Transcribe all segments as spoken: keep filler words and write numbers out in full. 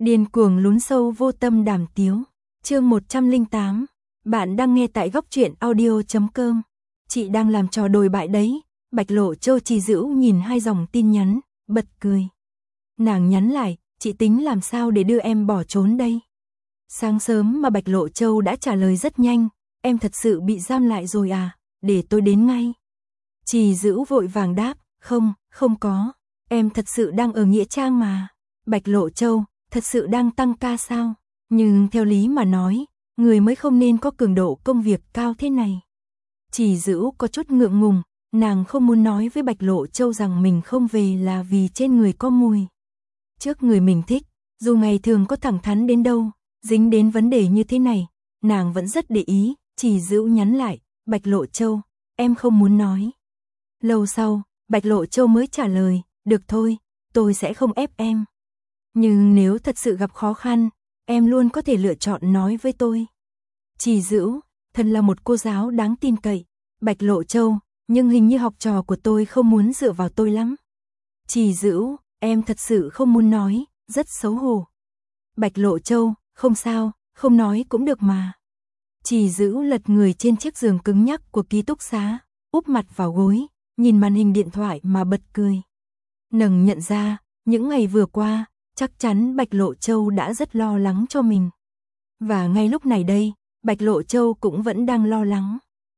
Điên cuồng lún sâu vô tâm đàm tiếu. Chương một trăm lẻ tám. Bạn đang nghe tại góc truyện audio chấm com. Chị đang làm trò đồi bại đấy. Bạch Lộ Châu trì dữ nhìn hai dòng tin nhắn, bật cười. Nàng nhắn lại, chị tính làm sao để đưa em bỏ trốn đây? Sáng sớm mà Bạch Lộ Châu đã trả lời rất nhanh, em thật sự bị giam lại rồi à, để tôi đến ngay. Trì dữ vội vàng đáp, không, không có, em thật sự đang ở Nghĩa Trang mà. Bạch Lộ Châu, thật sự đang tăng ca sao? Nhưng theo lý mà nói, người mới không nên có cường độ công việc cao thế này. Trì dữ có chút ngượng ngùng, nàng không muốn nói với Bạch Lộ Châu rằng mình không về là vì trên người có mùi. Trước người mình thích, dù ngày thường có thẳng thắn đến đâu, dính đến vấn đề như thế này, nàng vẫn rất để ý. Trì dữ nhắn lại, Bạch Lộ Châu, em không muốn nói. Lâu sau, Bạch Lộ Châu mới trả lời, được thôi, tôi sẽ không ép em. Nhưng nếu thật sự gặp khó khăn, em luôn có thể lựa chọn nói với tôi. Trì dữ, thật là một cô giáo đáng tin cậy. Bạch Lộ Châu, nhưng hình như học trò của tôi không muốn dựa vào tôi lắm. Trì dữ, em thật sự không muốn nói, rất xấu hổ. Bạch Lộ Châu, không sao, không nói cũng được mà. Trì dữ lật người trên chiếc giường cứng nhắc của ký túc xá, úp mặt vào gối, nhìn màn hình điện thoại mà bật cười. Nàng nhận ra, những ngày vừa qua, chắc chắn Bạch Lộ Châu đã rất lo lắng cho mình. Và ngay lúc này đây, Bạch Lộ Châu cũng vẫn đang lo lắng.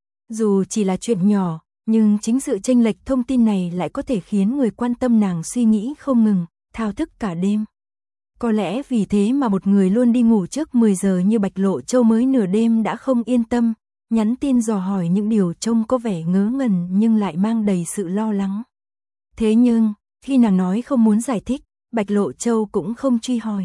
Dù chỉ là chuyện nhỏ, nhưng chính sự chênh lệch thông tin này lại có thể khiến người quan tâm nàng suy nghĩ không ngừng, thao thức cả đêm. Có lẽ vì thế mà một người luôn đi ngủ trước mười giờ như Bạch Lộ Châu mới nửa đêm đã không yên tâm, nhắn tin dò hỏi những điều trông có vẻ ngớ ngẩn nhưng lại mang đầy sự lo lắng. Thế nhưng, khi nàng nói không muốn giải thích, Bạch Lộ Châu cũng không truy hỏi.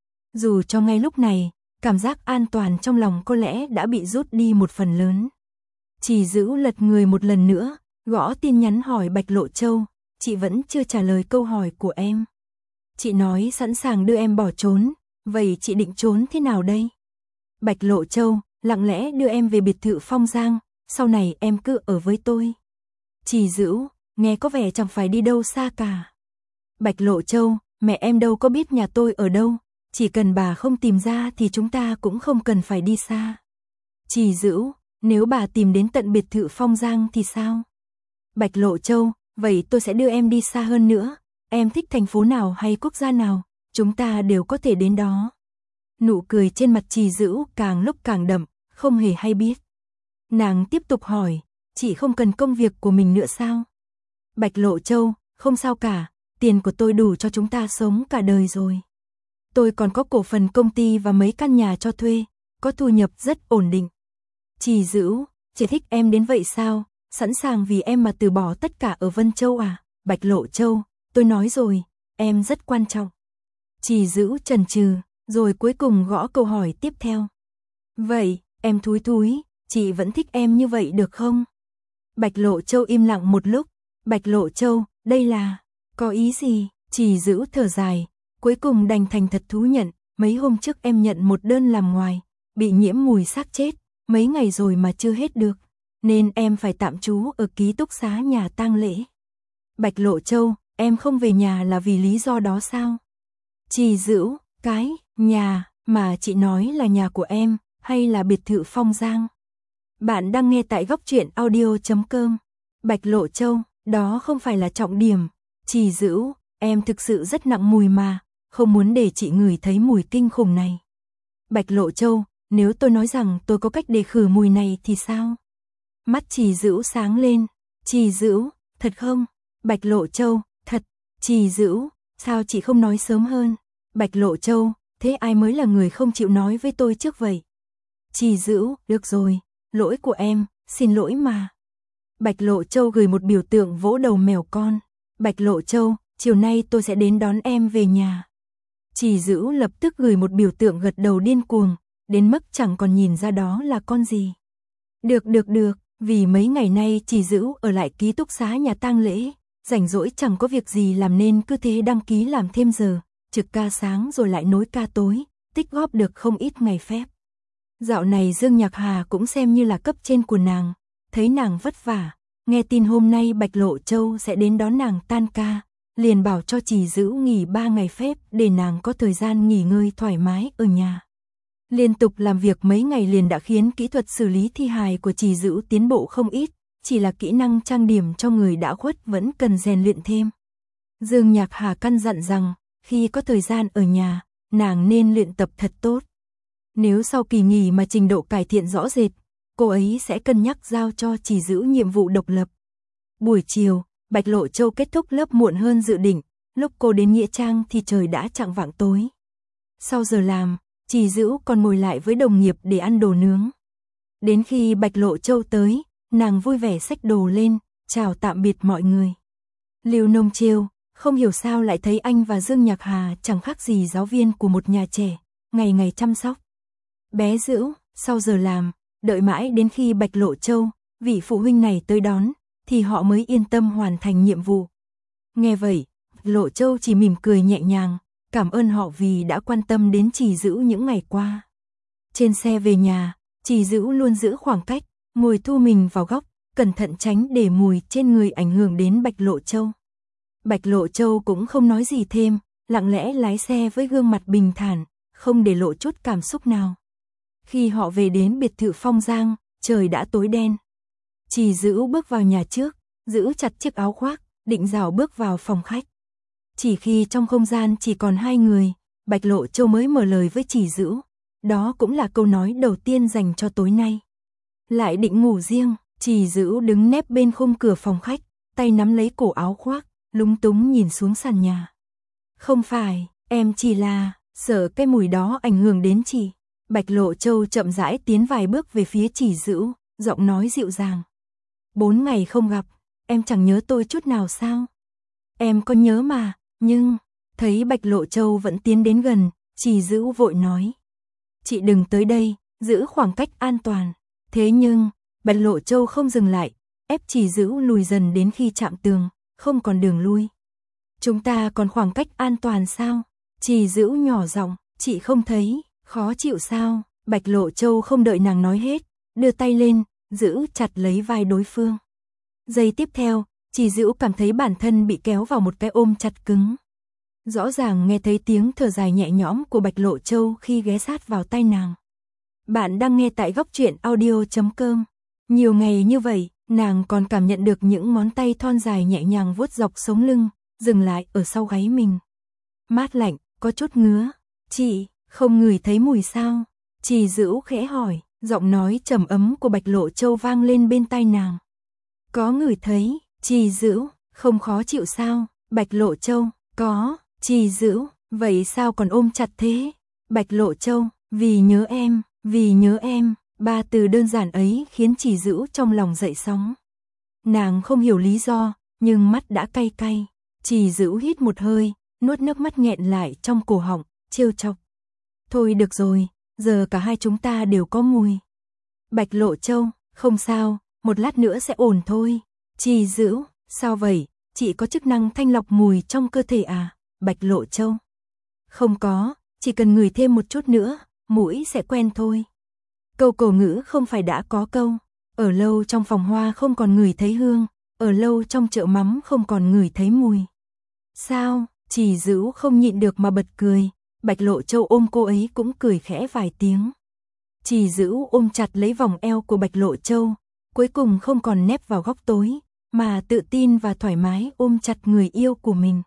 Dù cho ngay lúc này, cảm giác an toàn trong lòng có lẽ đã bị rút đi một phần lớn. Trì dữ lật người một lần nữa, gõ tin nhắn hỏi Bạch Lộ Châu, chị vẫn chưa trả lời câu hỏi của em. Chị nói sẵn sàng đưa em bỏ trốn, vậy chị định trốn thế nào đây? Bạch Lộ Châu, lặng lẽ đưa em về biệt thự Phong Giang, sau này em cứ ở với tôi. Trì dữ, nghe có vẻ chẳng phải đi đâu xa cả. Bạch Lộ Châu, mẹ em đâu có biết nhà tôi ở đâu, chỉ cần bà không tìm ra thì chúng ta cũng không cần phải đi xa. Trì dữ, nếu bà tìm đến tận biệt thự Phong Giang thì sao? Bạch Lộ Châu, vậy tôi sẽ đưa em đi xa hơn nữa, em thích thành phố nào hay quốc gia nào, chúng ta đều có thể đến đó. Nụ cười trên mặt Trì dữ càng lúc càng đậm, không hề hay biết. Nàng tiếp tục hỏi, chị không cần công việc của mình nữa sao? Bạch Lộ Châu, không sao cả, tiền của tôi đủ cho chúng ta sống cả đời rồi. Tôi còn có cổ phần công ty và mấy căn nhà cho thuê, có thu nhập rất ổn định. Trì dữ, chị thích em đến vậy sao? Sẵn sàng vì em mà từ bỏ tất cả ở Vân Châu à? Bạch Lộ Châu, tôi nói rồi, em rất quan trọng. Trì dữ chần chừ, rồi cuối cùng gõ câu hỏi tiếp theo. Vậy, em thúi thúi, chị vẫn thích em như vậy được không? Bạch Lộ Châu im lặng một lúc. Bạch Lộ Châu, đây là, có ý gì? Trì dữ thở dài, cuối cùng đành thành thật thú nhận, mấy hôm trước em nhận một đơn làm ngoài, bị nhiễm mùi xác chết, mấy ngày rồi mà chưa hết được, nên em phải tạm trú ở ký túc xá nhà tang lễ. Bạch Lộ Châu, em không về nhà là vì lý do đó sao? Trì dữ, cái, nhà, mà chị nói là nhà của em, hay là biệt thự Phong Giang? Bạn đang nghe tại góc truyện audio chấm com. Bạch Lộ Châu, đó không phải là trọng điểm. Trì dữ, em thực sự rất nặng mùi mà, không muốn để chị ngửi thấy mùi kinh khủng này. Bạch Lộ Châu, nếu tôi nói rằng tôi có cách để khử mùi này thì sao? Mắt Trì dữ sáng lên. Trì dữ, thật không? Bạch Lộ Châu, thật. Trì dữ, sao chị không nói sớm hơn? Bạch Lộ Châu, thế ai mới là người không chịu nói với tôi trước vậy? Trì dữ, được rồi, lỗi của em, xin lỗi mà. Bạch Lộ Châu gửi một biểu tượng vỗ đầu mèo con. Bạch Lộ Châu, chiều nay tôi sẽ đến đón em về nhà. Trì dữ lập tức gửi một biểu tượng gật đầu điên cuồng, đến mức chẳng còn nhìn ra đó là con gì. Được được được, vì mấy ngày nay Trì dữ ở lại ký túc xá nhà tang lễ, rảnh rỗi chẳng có việc gì làm nên cứ thế đăng ký làm thêm giờ, trực ca sáng rồi lại nối ca tối, tích góp được không ít ngày phép. Dạo này Dương Nhạc Hà cũng xem như là cấp trên của nàng, thấy nàng vất vả, nghe tin hôm nay Bạch Lộ Châu sẽ đến đón nàng tan ca, liền bảo cho Trì Dữ nghỉ ba ngày phép để nàng có thời gian nghỉ ngơi thoải mái ở nhà. Liên tục làm việc mấy ngày liền đã khiến kỹ thuật xử lý thi hài của Trì Dữ tiến bộ không ít, chỉ là kỹ năng trang điểm cho người đã khuất vẫn cần rèn luyện thêm. Dương Nhạc Hà căn dặn rằng, khi có thời gian ở nhà, nàng nên luyện tập thật tốt. Nếu sau kỳ nghỉ mà trình độ cải thiện rõ rệt, cô ấy sẽ cân nhắc giao cho Trì Dữ nhiệm vụ độc lập. Buổi chiều, Bạch Lộ Châu kết thúc lớp muộn hơn dự định, lúc cô đến nghĩa trang thì trời đã chạng vạng tối. Sau giờ làm, Trì Dữ còn ngồi lại với đồng nghiệp để ăn đồ nướng. Đến khi Bạch Lộ Châu tới, nàng vui vẻ xách đồ lên, chào tạm biệt mọi người. Lưu Nông trêu, không hiểu sao lại thấy anh và Dương Nhạc Hà chẳng khác gì giáo viên của một nhà trẻ, ngày ngày chăm sóc. Bé Dữ, sau giờ làm, đợi mãi đến khi Bạch Lộ Châu, vị phụ huynh này tới đón, thì họ mới yên tâm hoàn thành nhiệm vụ. Nghe vậy, Lộ Châu chỉ mỉm cười nhẹ nhàng, cảm ơn họ vì đã quan tâm đến Trì Dữ những ngày qua. Trên xe về nhà, Trì Dữ luôn giữ khoảng cách, ngồi thu mình vào góc, cẩn thận tránh để mùi trên người ảnh hưởng đến Bạch Lộ Châu. Bạch Lộ Châu cũng không nói gì thêm, lặng lẽ lái xe với gương mặt bình thản, không để lộ chút cảm xúc nào. Khi họ về đến biệt thự Phong Giang, trời đã tối đen. Trì Dữ bước vào nhà trước, giữ chặt chiếc áo khoác, định rảo bước vào phòng khách. Chỉ khi trong không gian chỉ còn hai người, Bạch Lộ Châu mới mở lời với Trì Dữ. Đó cũng là câu nói đầu tiên dành cho tối nay. Lại định ngủ riêng, Trì Dữ đứng nép bên khung cửa phòng khách, tay nắm lấy cổ áo khoác, lúng túng nhìn xuống sàn nhà. Không phải, em chỉ là sợ cái mùi đó ảnh hưởng đến chị. Bạch Lộ Châu chậm rãi tiến vài bước về phía Trì Dữ, giọng nói dịu dàng. Bốn ngày không gặp, em chẳng nhớ tôi chút nào sao? Em có nhớ mà, nhưng... Thấy Bạch Lộ Châu vẫn tiến đến gần, Trì Dữ vội nói. Chị đừng tới đây, giữ khoảng cách an toàn. Thế nhưng, Bạch Lộ Châu không dừng lại, ép Trì Dữ lùi dần đến khi chạm tường, không còn đường lui. Chúng ta còn khoảng cách an toàn sao? Trì Dữ nhỏ giọng, chị không thấy, khó chịu sao? Bạch Lộ Châu không đợi nàng nói hết, đưa tay lên, giữ chặt lấy vai đối phương. Giây tiếp theo, Trì Dữ cảm thấy bản thân bị kéo vào một cái ôm chặt cứng. Rõ ràng nghe thấy tiếng thở dài nhẹ nhõm của Bạch Lộ Châu khi ghé sát vào tai nàng. Bạn đang nghe tại góc truyện audio chấm com. Nhiều ngày như vậy, nàng còn cảm nhận được những ngón tay thon dài nhẹ nhàng vuốt dọc sống lưng, dừng lại ở sau gáy mình. Mát lạnh, có chút ngứa. Chị, không ngửi thấy mùi sao? Trì Dữ khẽ hỏi, giọng nói trầm ấm của Bạch Lộ Châu vang lên bên tai nàng. Có ngửi thấy. Trì Dữ, không khó chịu sao? Bạch Lộ Châu, có. Trì Dữ, vậy sao còn ôm chặt thế? Bạch Lộ Châu, vì nhớ em, vì nhớ em. Ba từ đơn giản ấy khiến Trì Dữ trong lòng dậy sóng. Nàng không hiểu lý do, nhưng mắt đã cay cay. Trì Dữ hít một hơi, nuốt nước mắt nghẹn lại trong cổ họng, trêu chọc. Thôi được rồi, giờ cả hai chúng ta đều có mùi. Bạch Lộ Châu, không sao, một lát nữa sẽ ổn thôi. Trì Dữ, sao vậy? Chị có chức năng thanh lọc mùi trong cơ thể à? Bạch Lộ Châu. Không có, chỉ cần ngửi thêm một chút nữa, mũi sẽ quen thôi. Câu cổ ngữ không phải đã có câu, ở lâu trong phòng hoa không còn ngửi thấy hương, ở lâu trong chợ mắm không còn ngửi thấy mùi. Sao? Trì Dữ không nhịn được mà bật cười, Bạch Lộ Châu ôm cô ấy cũng cười khẽ vài tiếng. Trì Dữ ôm chặt lấy vòng eo của Bạch Lộ Châu, cuối cùng không còn nép vào góc tối, mà tự tin và thoải mái ôm chặt người yêu của mình.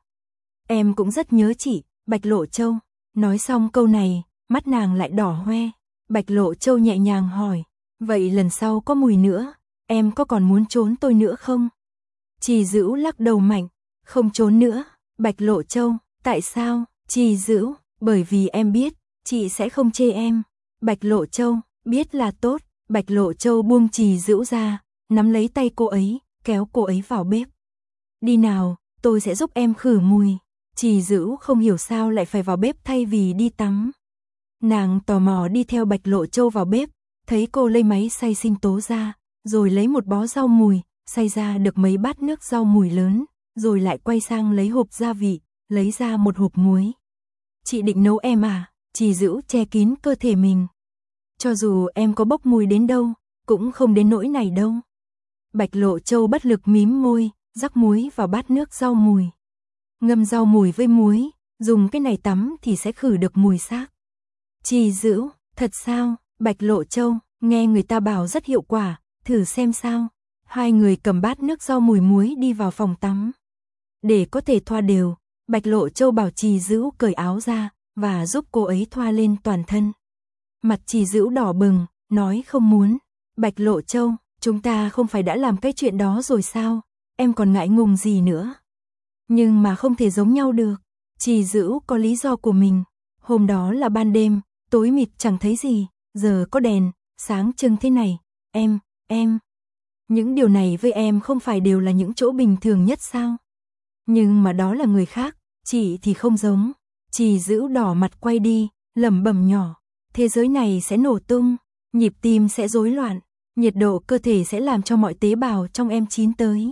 Em cũng rất nhớ chị, Bạch Lộ Châu. Nói xong câu này, mắt nàng lại đỏ hoe. Bạch Lộ Châu nhẹ nhàng hỏi, vậy lần sau có mùi nữa, em có còn muốn trốn tôi nữa không? Trì Dữ lắc đầu mạnh, không trốn nữa. Bạch Lộ Châu, tại sao? Trì Dữ, bởi vì em biết, chị sẽ không chê em. Bạch Lộ Châu, biết là tốt. Bạch Lộ Châu buông Trì Dữ ra, nắm lấy tay cô ấy, kéo cô ấy vào bếp. Đi nào, tôi sẽ giúp em khử mùi. Trì Dữ không hiểu sao lại phải vào bếp thay vì đi tắm. Nàng tò mò đi theo Bạch Lộ Châu vào bếp, thấy cô lấy máy xay sinh tố ra, rồi lấy một bó rau mùi, xay ra được mấy bát nước rau mùi lớn, rồi lại quay sang lấy hộp gia vị, lấy ra một hộp muối. Chị định nấu em à? Trì Dữ che kín cơ thể mình. Cho dù em có bốc mùi đến đâu, cũng không đến nỗi này đâu. Bạch Lộ Châu bất lực mím môi, rắc muối vào bát nước rau mùi. ngâm rau mùi với muối, dùng cái này tắm thì sẽ khử được mùi xác. Trì Dữ, thật sao? Bạch Lộ Châu, nghe người ta bảo rất hiệu quả, thử xem sao. Hai người cầm bát nước rau mùi muối đi vào phòng tắm. Để có thể thoa đều, Bạch Lộ Châu bảo Trì Dữ cởi áo ra và giúp cô ấy thoa lên toàn thân. Mặt Trì Dữ đỏ bừng, nói không muốn. Bạch Lộ Châu, chúng ta không phải đã làm cái chuyện đó rồi sao? Em còn ngại ngùng gì nữa? Nhưng mà không thể giống nhau được. Trì Dữ có lý do của mình. Hôm đó là ban đêm, tối mịt chẳng thấy gì, giờ có đèn, sáng trưng thế này. Em, em. Những điều này với em không phải đều là những chỗ bình thường nhất sao? Nhưng mà đó là người khác, chị thì không giống. Trì Dữ đỏ mặt quay đi, lẩm bẩm nhỏ. Thế giới này sẽ nổ tung, nhịp tim sẽ rối loạn, nhiệt độ cơ thể sẽ làm cho mọi tế bào trong em chín tới.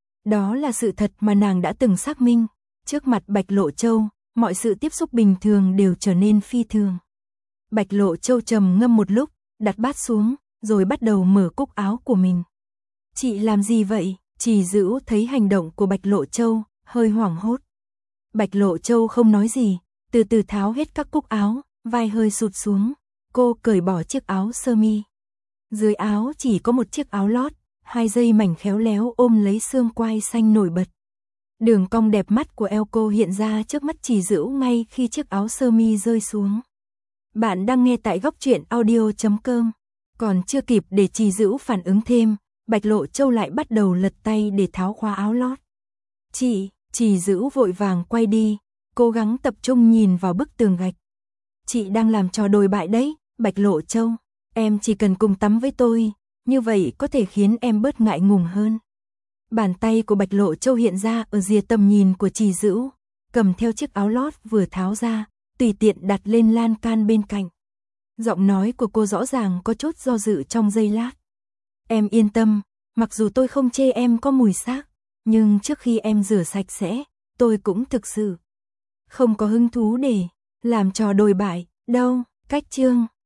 Đó là sự thật mà nàng đã từng xác minh. Trước mặt Bạch Lộ Châu, mọi sự tiếp xúc bình thường đều trở nên phi thường. Bạch Lộ Châu trầm ngâm một lúc, đặt bát xuống, rồi bắt đầu mở cúc áo của mình. Chị làm gì vậy? Trì Dữ thấy hành động của Bạch Lộ Châu, hơi hoảng hốt. Bạch Lộ Châu không nói gì, từ từ tháo hết các cúc áo, vai hơi sụt xuống. Cô cởi bỏ chiếc áo sơ mi. Dưới áo chỉ có một chiếc áo lót, hai dây mảnh khéo léo ôm lấy xương quai xanh nổi bật. Đường cong đẹp mắt của eo cô hiện ra trước mắt Trì Dữ ngay khi chiếc áo sơ mi rơi xuống. Bạn đang nghe tại góc truyện audio chấm com. Còn chưa kịp để Trì Dữ phản ứng thêm, Bạch Lộ Châu lại bắt đầu lật tay để tháo khóa áo lót. Chị, Trì Dữ vội vàng quay đi, cố gắng tập trung nhìn vào bức tường gạch. Chị đang làm trò đồi bại đấy, Bạch Lộ Châu. Em chỉ cần cùng tắm với tôi, như vậy có thể khiến em bớt ngại ngùng hơn. Bàn tay của Bạch Lộ Châu hiện ra ở rìa tầm nhìn của Trì Dữ, cầm theo chiếc áo lót vừa tháo ra, tùy tiện đặt lên lan can bên cạnh. Giọng nói của cô rõ ràng có chút do dự trong giây lát. Em yên tâm, mặc dù tôi không chê em có mùi xác, nhưng trước khi em rửa sạch sẽ, tôi cũng thực sự không có hứng thú để làm trò đồi bại đâu. Cách chương